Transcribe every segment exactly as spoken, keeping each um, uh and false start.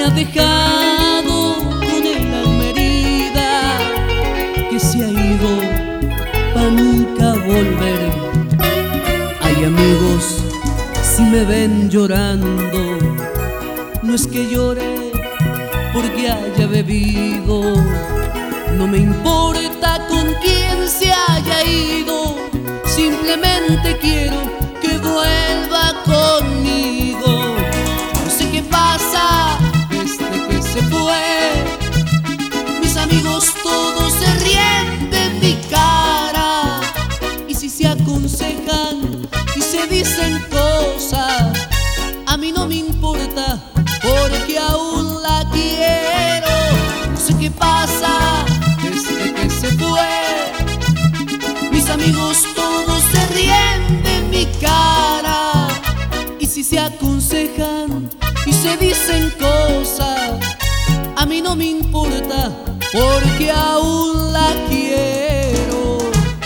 ha dejado con el alma herida, que se ha ido pa' nunca volver. Hay amigos, si me ven llorando, no es que llore porque haya bebido, no me importa con quién se haya ido, simplemente quiero que vuelva conmigo. No sé qué pasa desde que se fue, mis amigos todos se ríen de mi cara, y si se aconsejan y se dicen cosas, a mí no me importa porque aún la quiero. No sé qué pasa desde que se fue, mis amigos todos se ríen de mi cara, y si se aconsejan y se dicen cosas, a mí no me importa porque aún la quiero.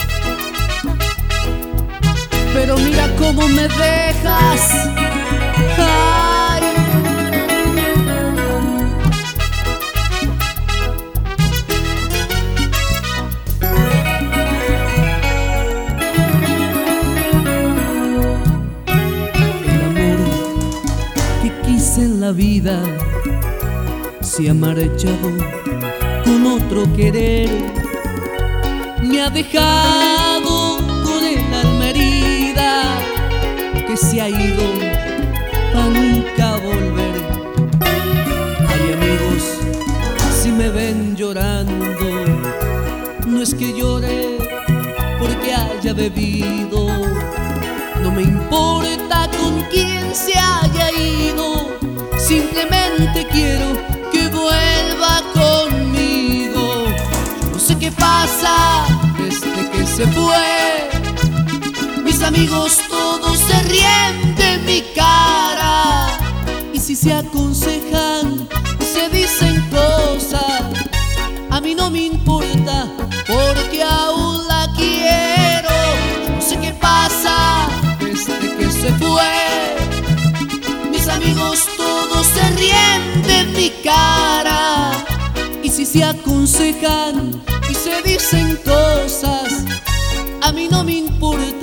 Pero mira cómo me dejas, ay. El amor que quise en la vida se ha marchado con otro querer, me ha dejado con el alma herida, que se ha ido pa' nunca volver. Hay amigos, si me ven llorando, no es que llore porque haya bebido, no me importa con quién se haya ido, simplemente quiero que vuelva conmigo. No sé qué pasa desde que se fue, mis amigos todos se ríen de mi cara, y si se aconsejan y se dicen cosas, a mí no me importa porque aún la quiero. No sé qué pasa desde que se fue, mis amigos todos se ríen de mi cara, y si se aconsejan y se dicen cosas, a mí no me importa